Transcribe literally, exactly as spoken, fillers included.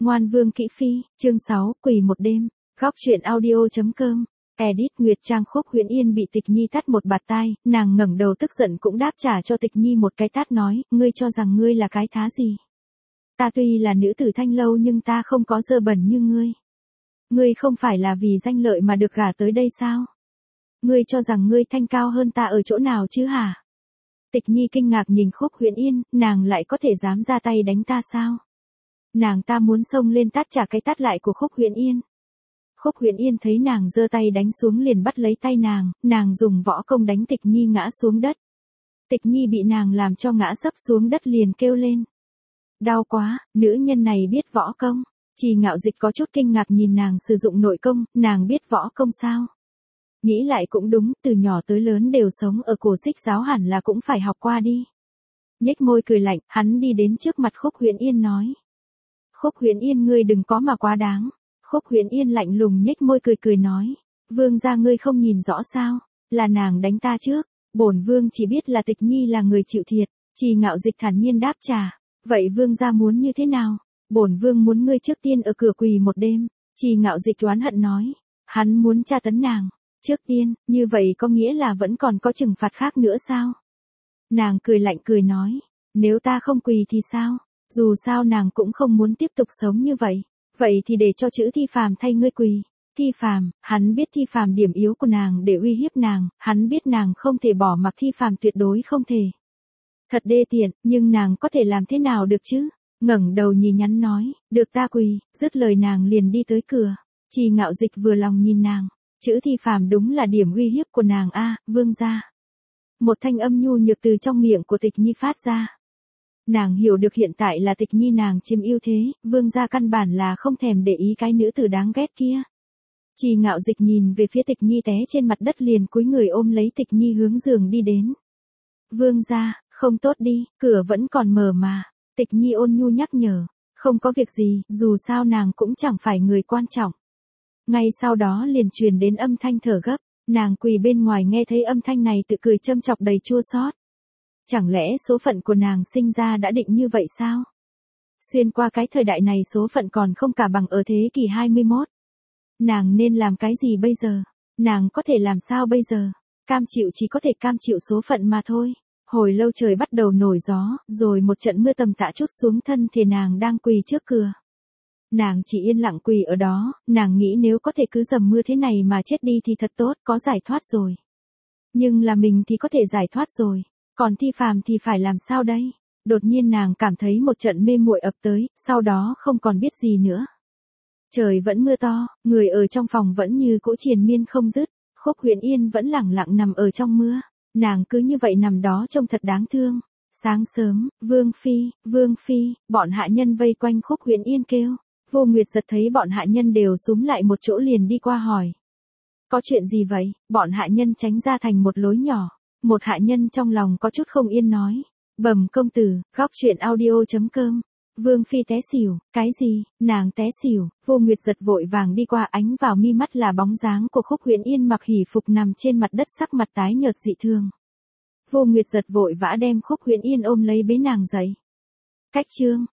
Ngoan Vương Kỹ Phi, chương sáu, quỳ một đêm, góc truyện audio.com. Edit Nguyệt Trang. Khúc Huyền Yên bị Tịch Nhi tát một bạt tai, nàng ngẩng đầu tức giận cũng đáp trả cho Tịch Nhi một cái tát nói, ngươi cho rằng ngươi là cái thá gì? Ta tuy là nữ tử thanh lâu nhưng ta không có dơ bẩn như ngươi. Ngươi không phải là vì danh lợi mà được gả tới đây sao? Ngươi cho rằng ngươi thanh cao hơn ta ở chỗ nào chứ hả? Tịch Nhi kinh ngạc nhìn Khúc Huyền Yên, nàng lại có thể dám ra tay đánh ta sao? Nàng ta muốn xông lên tát trả cái tát lại của Khúc Huyền Yên. Khúc Huyền Yên thấy nàng giơ tay đánh xuống liền bắt lấy tay nàng, nàng dùng võ công đánh Tịch Nhi ngã xuống đất. Tịch Nhi bị nàng làm cho ngã sấp xuống đất liền kêu lên. Đau quá, nữ nhân này biết võ công. Trì Ngạo Dịch có chút kinh ngạc nhìn nàng sử dụng nội công, nàng biết võ công sao? Nghĩ lại cũng đúng, từ nhỏ tới lớn đều sống ở cổ Xích giáo hẳn là cũng phải học qua đi. Nhếch môi cười lạnh, hắn đi đến trước mặt Khúc Huyền Yên nói. Khúc Huyền Yên ngươi đừng có mà quá đáng. Khúc Huyền Yên lạnh lùng nhếch môi cười cười nói. Vương gia ngươi không nhìn rõ sao, là nàng đánh ta trước, bổn vương chỉ biết là Tịch Nhi là người chịu thiệt. Trì Ngạo Dịch thản nhiên đáp trả. Vậy vương gia muốn như thế nào? Bổn vương muốn ngươi trước tiên ở cửa quỳ một đêm. Trì Ngạo Dịch oán hận nói. Hắn muốn tra tấn nàng. Trước tiên, như vậy có nghĩa là vẫn còn có trừng phạt khác nữa sao? Nàng cười lạnh cười nói. Nếu ta không quỳ thì sao? Dù sao nàng cũng không muốn tiếp tục sống như vậy. Vậy thì để cho chữ Thi Phàm thay ngươi quỳ. Thi Phàm, hắn biết Thi Phàm điểm yếu của nàng để uy hiếp nàng, hắn biết nàng không thể bỏ mặc Thi Phàm, tuyệt đối không thể. Thật đê tiện, nhưng nàng có thể làm thế nào được chứ? Ngẩng đầu nhìn nhắn nói, được ta quỳ, dứt lời nàng liền đi tới cửa. Trì Ngạo Dịch vừa lòng nhìn nàng, chữ Thi Phàm đúng là điểm uy hiếp của nàng a, vương gia. Một thanh âm nhu nhược từ trong miệng của Tịch Nhi phát ra. Nàng hiểu được hiện tại là Tịch Nhi nàng chiếm ưu thế, vương gia căn bản là không thèm để ý cái nữ tử đáng ghét kia. Trì Ngạo Dịch nhìn về phía Tịch Nhi té trên mặt đất liền cúi người ôm lấy Tịch Nhi hướng giường đi đến. Vương gia, không tốt đi, cửa vẫn còn mở mà. Tịch Nhi ôn nhu nhắc nhở, không có việc gì, dù sao nàng cũng chẳng phải người quan trọng. Ngay sau đó liền truyền đến âm thanh thở gấp, nàng quỳ bên ngoài nghe thấy âm thanh này tự cười châm chọc đầy chua xót. Chẳng lẽ số phận của nàng sinh ra đã định như vậy sao? Xuyên qua cái thời đại này số phận còn không cả bằng ở thế kỷ hai mươi mốt. Nàng nên làm cái gì bây giờ? Nàng có thể làm sao bây giờ? Cam chịu chỉ có thể cam chịu số phận mà thôi. Hồi lâu trời bắt đầu nổi gió, rồi một trận mưa tầm tã trút xuống thân thể nàng đang quỳ trước cửa. Nàng chỉ yên lặng quỳ ở đó, nàng nghĩ nếu có thể cứ dầm mưa thế này mà chết đi thì thật tốt, có giải thoát rồi. Nhưng là mình thì có thể giải thoát rồi, còn Thi Phàm thì phải làm sao đây? Đột nhiên nàng cảm thấy một trận mê muội ập tới, sau đó không còn biết gì nữa. Trời vẫn mưa to, người ở trong phòng vẫn như cỗ triền miên không dứt, Khúc Huyền Yên vẫn lẳng lặng nằm ở trong mưa. Nàng cứ như vậy nằm đó trông thật đáng thương. Sáng sớm, Vương Phi, Vương Phi, bọn hạ nhân vây quanh Khúc Huyền Yên kêu. Vô Nguyệt Giật thấy bọn hạ nhân đều xúm lại một chỗ liền đi qua hỏi. Có chuyện gì vậy? Bọn hạ nhân tránh ra thành một lối nhỏ. Một hạ nhân trong lòng có chút không yên nói. Bẩm công tử, góc truyện audio.com. Vương Phi té xỉu, cái gì? Nàng té xỉu. Vô Nguyệt Giật vội vàng đi qua, ánh vào mi mắt là bóng dáng của Khúc Huyền Yên mặc hỉ phục nằm trên mặt đất, sắc mặt tái nhợt dị thường. Vô Nguyệt Giật vội vã đem Khúc Huyền Yên ôm lấy bế nàng dậy. Cách chương,